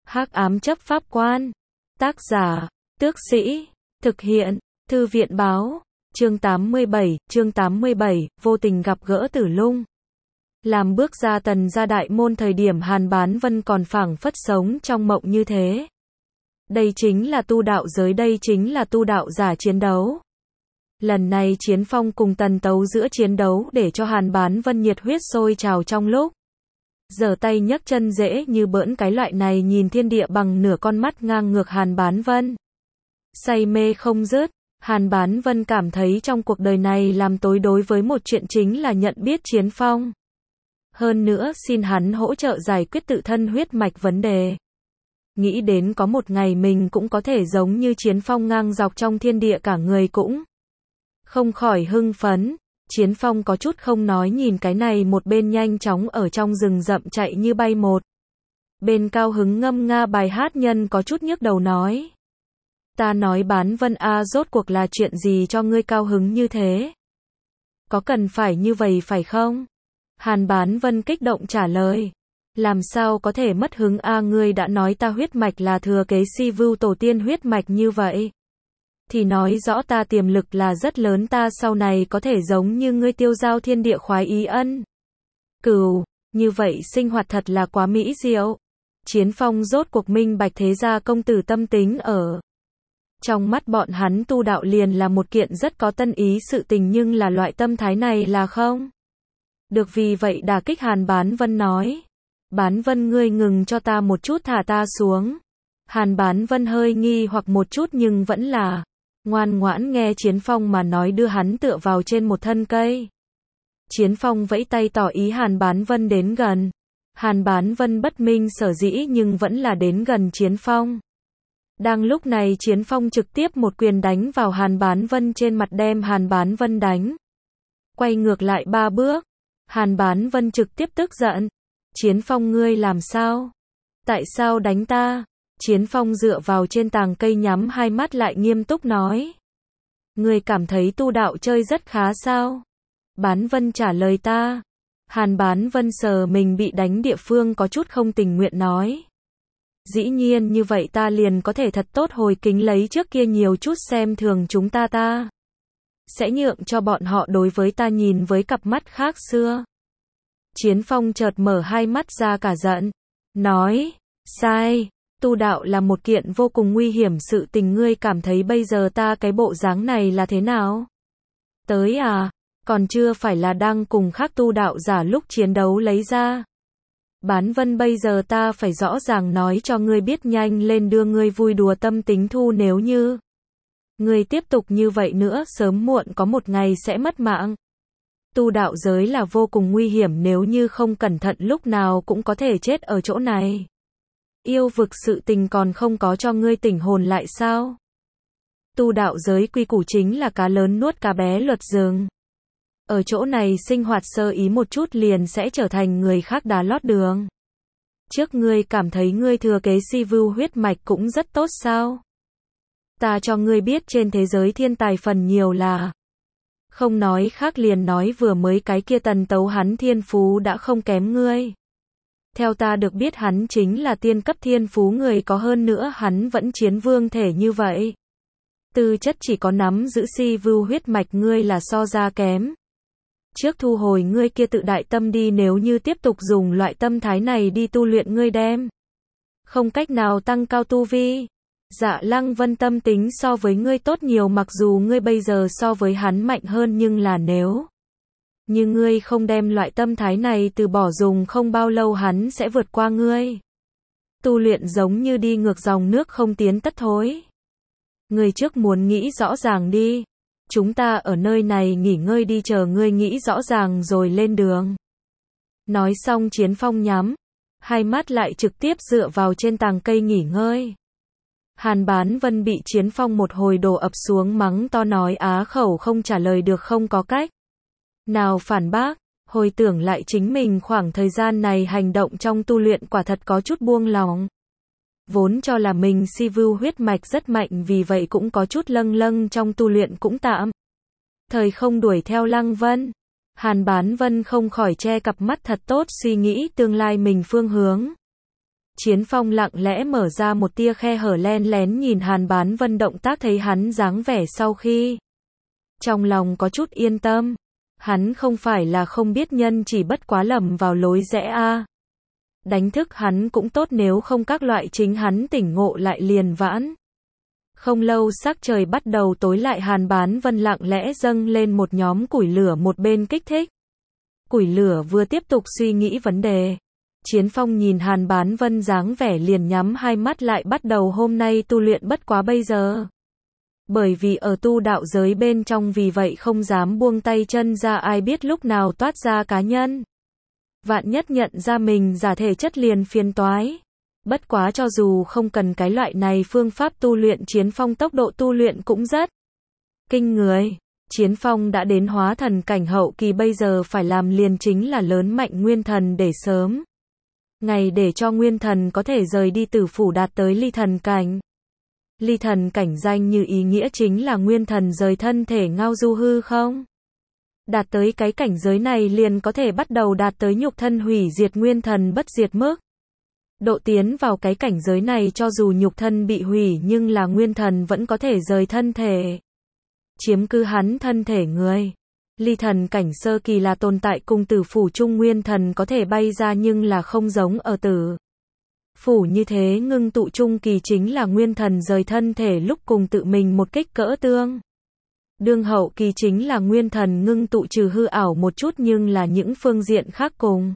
Hắc ám chấp pháp quan. Tác giả, Tước Sĩ. Thực hiện, Thư viện báo. Chương 87, vô tình gặp gỡ Tử Lung. Làm bước ra Tần gia đại môn thời điểm Hàn Bán Vân còn phảng phất sống trong mộng như thế. Đây chính là tu đạo giới, đây chính là tu đạo giả chiến đấu. Lần này Chiến Phong cùng Tần Tấu giữa chiến đấu để cho Hàn Bán Vân nhiệt huyết sôi trào trong lúc. Giở tay nhấc chân dễ như bỡn cái loại này nhìn thiên địa bằng nửa con mắt ngang ngược Hàn Bán Vân. Say mê không dứt, Hàn Bán Vân cảm thấy trong cuộc đời này làm tối đối với một chuyện chính là nhận biết Chiến Phong. Hơn nữa xin hắn hỗ trợ giải quyết tự thân huyết mạch vấn đề. Nghĩ đến có một ngày mình cũng có thể giống như Chiến Phong ngang dọc trong thiên địa, cả người cũng không khỏi hưng phấn. Chiến Phong có chút không nói nhìn cái này một bên nhanh chóng ở trong rừng rậm chạy như bay một bên cao hứng ngâm nga bài hát, nhân có chút nhức đầu nói. Ta nói Bán Vân a, rốt cuộc là chuyện gì cho ngươi cao hứng như thế? Có cần phải như vậy phải không? Hàn Bán Vân kích động trả lời. Làm sao có thể mất hứng a, ngươi đã nói ta huyết mạch là thừa kế Si Vưu tổ tiên huyết mạch như vậy. Thì nói rõ ta tiềm lực là rất lớn, ta sau này có thể giống như ngươi tiêu giao thiên địa khoái ý ân cửu, như vậy sinh hoạt thật là quá mỹ diệu. Chiến Phong rốt cuộc minh bạch thế gia công tử tâm tính ở. Trong mắt bọn hắn tu đạo liền là một kiện rất có tân ý sự tình, nhưng là loại tâm thái này là không được, vì vậy đả kích Hàn Bán Vân nói. Bán Vân ngươi ngừng cho ta một chút, thả ta xuống. Hàn Bán Vân hơi nghi hoặc một chút nhưng vẫn là ngoan ngoãn nghe Chiến Phong mà nói, đưa hắn tựa vào trên một thân cây. Chiến Phong vẫy tay tỏ ý Hàn Bán Vân đến gần. Hàn Bán Vân bất minh sở dĩ nhưng vẫn là đến gần Chiến Phong. Đang lúc này Chiến Phong trực tiếp một quyền đánh vào Hàn Bán Vân trên mặt, đem Hàn Bán Vân đánh quay ngược lại 3 bước. Hàn Bán Vân trực tiếp tức giận. Chiến Phong ngươi làm sao? Tại sao đánh ta? Chiến Phong dựa vào trên tàng cây nhắm hai mắt lại nghiêm túc nói. Ngươi cảm thấy tu đạo chơi rất khá sao? Bán Vân trả lời ta. Hàn Bán Vân sờ mình bị đánh địa phương có chút không tình nguyện nói. Dĩ nhiên như vậy ta liền có thể thật tốt hồi kính lấy trước kia nhiều chút xem thường chúng ta sẽ nhượng cho bọn họ đối với ta nhìn với cặp mắt khác xưa. Chiến Phong chợt mở hai mắt ra cả giận. Nói, sai, tu đạo là một kiện vô cùng nguy hiểm sự tình, ngươi cảm thấy bây giờ ta cái bộ dáng này là thế nào? Tới à, còn chưa phải là đang cùng khác tu đạo giả lúc chiến đấu lấy ra. Bán Vân bây giờ ta phải rõ ràng nói cho ngươi biết, nhanh lên đưa ngươi vui đùa tâm tính thu, nếu như ngươi tiếp tục như vậy nữa sớm muộn có một ngày sẽ mất mạng. Tu đạo giới là vô cùng nguy hiểm, nếu như không cẩn thận lúc nào cũng có thể chết ở chỗ này. Yêu vực sự tình còn không có cho ngươi tỉnh hồn lại sao? Tu đạo giới quy củ chính là cá lớn nuốt cá bé luật rừng. Ở chỗ này sinh hoạt sơ ý một chút liền sẽ trở thành người khác đá lót đường. Trước ngươi cảm thấy ngươi thừa kế Si Vưu huyết mạch cũng rất tốt sao? Ta cho ngươi biết trên thế giới thiên tài phần nhiều là. Không nói khác liền nói vừa mới cái kia Tần Tấu, hắn thiên phú đã không kém ngươi. Theo ta được biết hắn chính là tiên cấp thiên phú người, có hơn nữa hắn vẫn chiến vương thể như vậy. Tư chất chỉ có nắm giữ Si Vưu huyết mạch ngươi là so ra kém. Trước thu hồi ngươi kia tự đại tâm đi, nếu như tiếp tục dùng loại tâm thái này đi tu luyện ngươi đem không cách nào tăng cao tu vi. Dạ Lăng Vân tâm tính so với ngươi tốt nhiều, mặc dù ngươi bây giờ so với hắn mạnh hơn, nhưng là nếu như ngươi không đem loại tâm thái này từ bỏ, dùng không bao lâu hắn sẽ vượt qua ngươi. Tu luyện giống như đi ngược dòng nước không tiến tất thối. Ngươi trước muốn nghĩ rõ ràng đi. Chúng ta ở nơi này nghỉ ngơi đi, chờ ngươi nghĩ rõ ràng rồi lên đường. Nói xong Chiến Phong nhắm hai mắt lại trực tiếp dựa vào trên tàng cây nghỉ ngơi. Hàn Bán Vân bị Chiến Phong một hồi đổ ập xuống mắng to, nói á khẩu không trả lời được, không có cách nào phản bác. Hồi tưởng lại chính mình khoảng thời gian này hành động trong tu luyện quả thật có chút buông lỏng. Vốn cho là mình Si Vưu huyết mạch rất mạnh, vì vậy cũng có chút lâng lâng trong tu luyện cũng tạm thời không đuổi theo Lăng Vân. Hàn Bán Vân không khỏi che cặp mắt thật tốt suy nghĩ tương lai mình phương hướng. Chiến Phong lặng lẽ mở ra một tia khe hở len lén nhìn Hàn Bán Vân động tác thấy hắn dáng vẻ sau khi. Trong lòng có chút yên tâm. Hắn không phải là không biết nhân chỉ bất quá lầm vào lối rẽ a. Đánh thức hắn cũng tốt nếu không các loại chính hắn tỉnh ngộ lại liền vãn. Không lâu sắc trời bắt đầu tối lại Hàn Bán Vân lặng lẽ dâng lên một nhóm củi lửa một bên kích thích. Củi lửa vừa tiếp tục suy nghĩ vấn đề. Chiến Phong nhìn Hàn Bán Vân dáng vẻ liền nhắm hai mắt lại bắt đầu hôm nay tu luyện bất quá bây giờ. Bởi vì ở tu đạo giới bên trong vì vậy không dám buông tay chân ra ai biết lúc nào toát ra cá nhân. Vạn nhất nhận ra mình giả thể chất liền phiền toái. Bất quá cho dù không cần cái loại này phương pháp tu luyện Chiến Phong tốc độ tu luyện cũng rất kinh người. Chiến Phong đã đến hóa thần cảnh hậu kỳ bây giờ phải làm liền chính là lớn mạnh nguyên thần để sớm. Ngày để cho nguyên thần có thể rời đi tử phủ đạt tới ly thần cảnh. Ly thần cảnh danh như ý nghĩa chính là nguyên thần rời thân thể ngao du hư không? Đạt tới cái cảnh giới này liền có thể bắt đầu đạt tới nhục thân hủy diệt nguyên thần bất diệt mức. Độ tiến vào cái cảnh giới này cho dù nhục thân bị hủy nhưng là nguyên thần vẫn có thể rời thân thể. Chiếm cứ hắn thân thể người. Ly thần cảnh sơ kỳ là tồn tại cùng tử phủ trung nguyên thần có thể bay ra nhưng là không giống ở tử phủ như thế ngưng tụ trung kỳ chính là nguyên thần rời thân thể lúc cùng tự mình một kích cỡ tương. Đương hậu kỳ chính là nguyên thần ngưng tụ trừ hư ảo một chút nhưng là những phương diện khác cùng.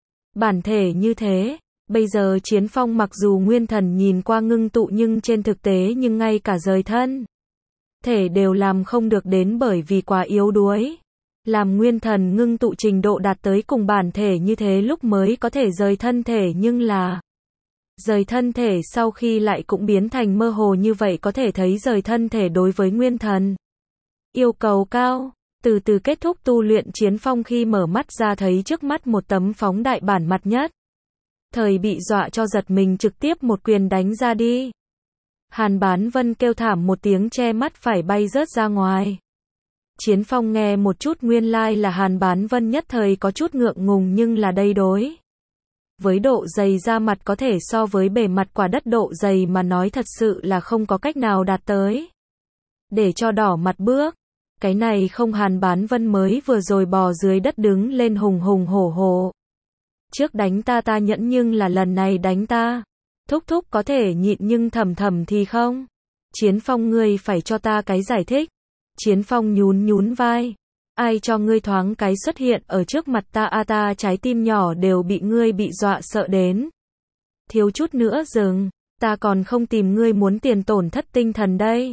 Bản thể như thế, bây giờ Chiến Phong mặc dù nguyên thần nhìn qua ngưng tụ nhưng trên thực tế nhưng ngay cả rời thân thể đều làm không được đến bởi vì quá yếu đuối. Làm nguyên thần ngưng tụ trình độ đạt tới cùng bản thể như thế lúc mới có thể rời thân thể nhưng là rời thân thể sau khi lại cũng biến thành mơ hồ như vậy có thể thấy rời thân thể đối với nguyên thần. Yêu cầu cao, từ từ kết thúc tu luyện Chiến Phong khi mở mắt ra thấy trước mắt một tấm phóng đại bản mặt nhất. Thời bị dọa cho giật mình trực tiếp một quyền đánh ra đi. Hàn Bán Vân kêu thảm một tiếng che mắt phải bay rớt ra ngoài. Chiến Phong nghe một chút nguyên lai là Hàn Bán Vân nhất thời có chút ngượng ngùng nhưng là đây đối. Với độ dày da mặt có thể so với bề mặt quả đất độ dày mà nói thật sự là không có cách nào đạt tới. Để cho đỏ mặt bước. Cái này không Hàn Bán Vân mới vừa rồi bò dưới đất đứng lên hùng hùng hổ hổ. Trước đánh ta nhẫn nhưng là lần này đánh ta. Thúc thúc có thể nhịn nhưng thầm thầm thì không. Chiến Phong ngươi phải cho ta cái giải thích. Chiến Phong nhún nhún vai. Ai cho ngươi thoáng cái xuất hiện ở trước mặt ta ta trái tim nhỏ đều bị ngươi bị dọa sợ đến. Thiếu chút nữa dừng, ta còn không tìm ngươi muốn tiền tổn thất tinh thần đây.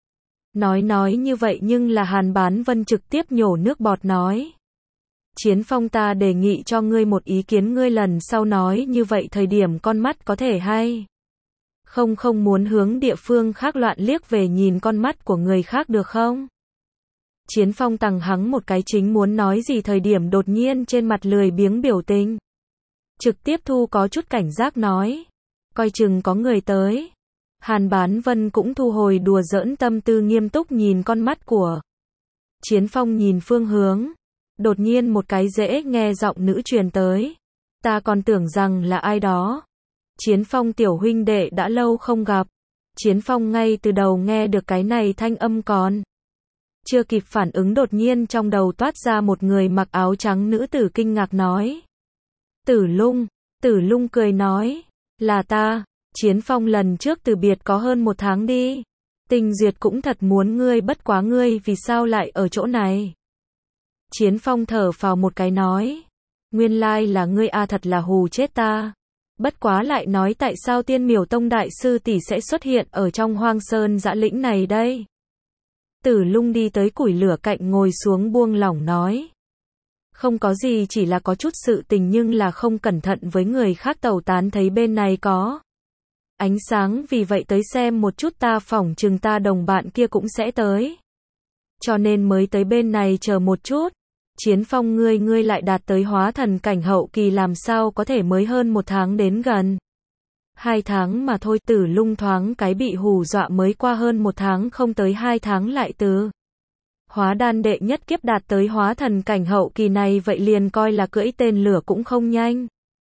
Nói như vậy nhưng là Hàn Bán Vân trực tiếp nhổ nước bọt nói. Chiến Phong ta đề nghị cho ngươi một ý kiến ngươi lần sau nói như vậy thời điểm con mắt có thể hay. Không muốn hướng địa phương khác loạn liếc về nhìn con mắt của người khác được không? Chiến Phong tằng hắng một cái chính muốn nói gì thời điểm đột nhiên trên mặt lười biếng biểu tình. Trực tiếp thu có chút cảnh giác nói. Coi chừng có người tới. Hàn Bán Vân cũng thu hồi đùa giỡn tâm tư nghiêm túc nhìn con mắt của. Chiến Phong nhìn phương hướng. Đột nhiên một cái dễ nghe giọng nữ truyền tới. Ta còn tưởng rằng là ai đó. Chiến Phong tiểu huynh đệ đã lâu không gặp. Chiến Phong ngay từ đầu nghe được cái này thanh âm còn chưa kịp phản ứng đột nhiên trong đầu toát ra một người mặc áo trắng nữ tử kinh ngạc nói. Tử Lung cười nói. Là ta. Chiến Phong lần trước từ biệt có hơn 1 tháng đi. Tình duyệt cũng thật muốn ngươi bất quá ngươi vì sao lại ở chỗ này. Chiến Phong thở phào một cái nói. Nguyên lai là ngươi thật là hù chết ta. Bất quá lại nói tại sao Tiên Miểu Tông đại sư tỷ sẽ xuất hiện ở trong Hoang Sơn Dã Lĩnh này đây. Tử Lung đi tới củi lửa cạnh ngồi xuống buông lỏng nói. Không có gì chỉ là có chút sự tình nhưng là không cẩn thận với người khác tẩu tán thấy bên này có ánh sáng vì vậy tới xem một chút ta phỏng chừng ta đồng bạn kia cũng sẽ tới. Cho nên mới tới bên này chờ một chút. Chiến Phong ngươi lại đạt tới hóa thần cảnh hậu kỳ làm sao có thể mới hơn 1 tháng đến gần 2 tháng mà thôi. Tử Lung thoáng cái bị hù dọa mới qua hơn 1 tháng không tới 2 tháng lại từ hóa đan đệ nhất kiếp đạt tới hóa thần cảnh hậu kỳ này vậy liền coi là cưỡi tên lửa cũng không nhanh.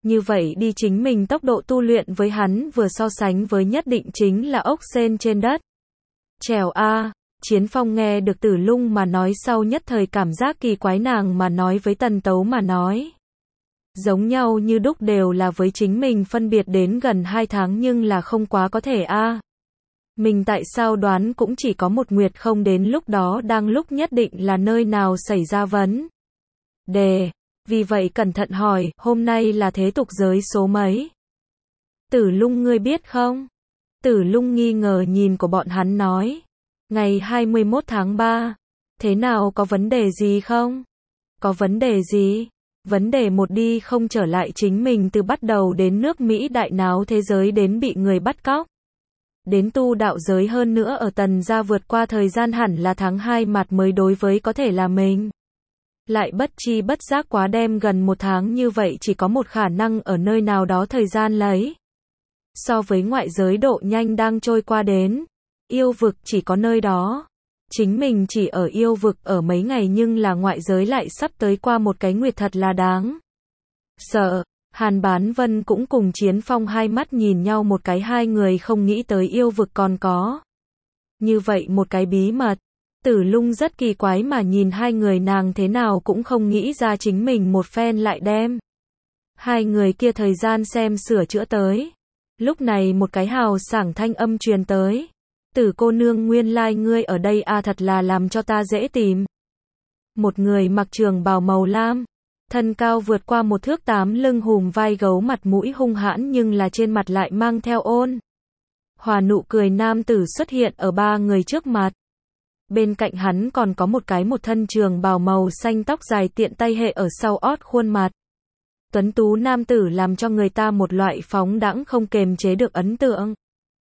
Như vậy đi chính mình tốc độ tu luyện với hắn vừa so sánh với nhất định chính là ốc sên trên đất. Trèo a. Chiến Phong nghe được Tử Lung mà nói sau nhất thời cảm giác kỳ quái, nàng mà nói với Tần Tấu mà nói. Giống nhau như đúc, đều là với chính mình phân biệt đến gần 2 tháng nhưng là không quá có thể a. Mình tại sao đoán cũng chỉ có một nguyệt không, đến lúc đó đang lúc nhất định là nơi nào xảy ra vấn đề. Vì vậy cẩn thận hỏi, hôm nay là thế tục giới số mấy? Tử Lung ngươi biết không? Tử Lung nghi ngờ nhìn của bọn hắn nói. Ngày 21 tháng 3. Thế nào, có vấn đề gì không? Có vấn đề gì? Vấn đề một, đi không trở lại, chính mình từ bắt đầu đến nước Mỹ đại náo thế giới đến bị người bắt cóc. Đến tu đạo giới, hơn nữa ở Tần gia vượt qua thời gian hẳn là tháng 2 mặt mới đối với có thể là mình. Lại bất chi bất giác quá đem gần 1 tháng như vậy, chỉ có một khả năng ở nơi nào đó thời gian lấy. So với ngoại giới độ nhanh đang trôi qua đến. Yêu vực chỉ có nơi đó. Chính mình chỉ ở yêu vực ở mấy ngày nhưng là ngoại giới lại sắp tới qua một cái nguyệt, thật là đáng sợ. Hàn Bán Vân cũng cùng Chiến Phong hai mắt nhìn nhau một cái, hai người không nghĩ tới yêu vực còn có như vậy một cái bí mật. Tử Lung rất kỳ quái mà nhìn hai người, nàng thế nào cũng không nghĩ ra chính mình một phen lại đem hai người kia thời gian xem sửa chữa tới. Lúc này một cái hào sảng thanh âm truyền tới. Tử cô nương, nguyên lai ngươi ở đây a, thật là làm cho ta dễ tìm. Một người mặc trường bào màu lam, thân cao vượt qua 1 thước 8, lưng hùm vai gấu, mặt mũi hung hãn nhưng là trên mặt lại mang theo ôn hòa nụ cười nam tử xuất hiện ở ba người trước mặt. Bên cạnh hắn còn có một thân trường bào màu xanh, tóc dài tiện tay hệ ở sau ót, khuôn mặt tuấn tú nam tử làm cho người ta một loại phóng đãng không kềm chế được ấn tượng.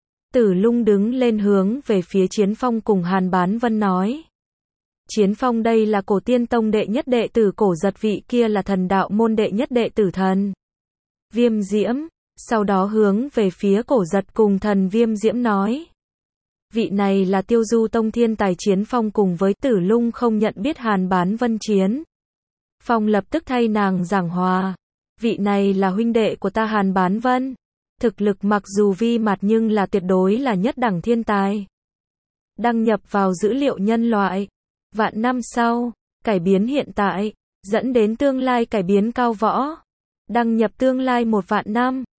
Tử Lung đứng lên hướng về phía Chiến Phong cùng Hàn Bán Vân nói. Chiến Phong, đây là Cổ Tiên Tông đệ nhất đệ tử Cổ Giật, vị kia là Thần Đạo môn đệ nhất đệ tử Thần Viêm Diễm. Sau đó hướng về phía Cổ Giật cùng Thần Viêm Diễm nói. Vị này là Tiêu Du Tông thiên tài. Chiến Phong cùng với Tử Lung không nhận biết Hàn Bán Vân. Chiến Phong lập tức thay nàng giảng hòa. Vị này là huynh đệ của ta Hàn Bán Vân. Thực lực mặc dù vi mặt nhưng là tuyệt đối là nhất đẳng thiên tài. Đăng nhập vào dữ liệu nhân loại. Vạn năm sau, cải biến hiện tại, dẫn đến tương lai cải biến cao võ. Đăng nhập tương lai 1 vạn năm.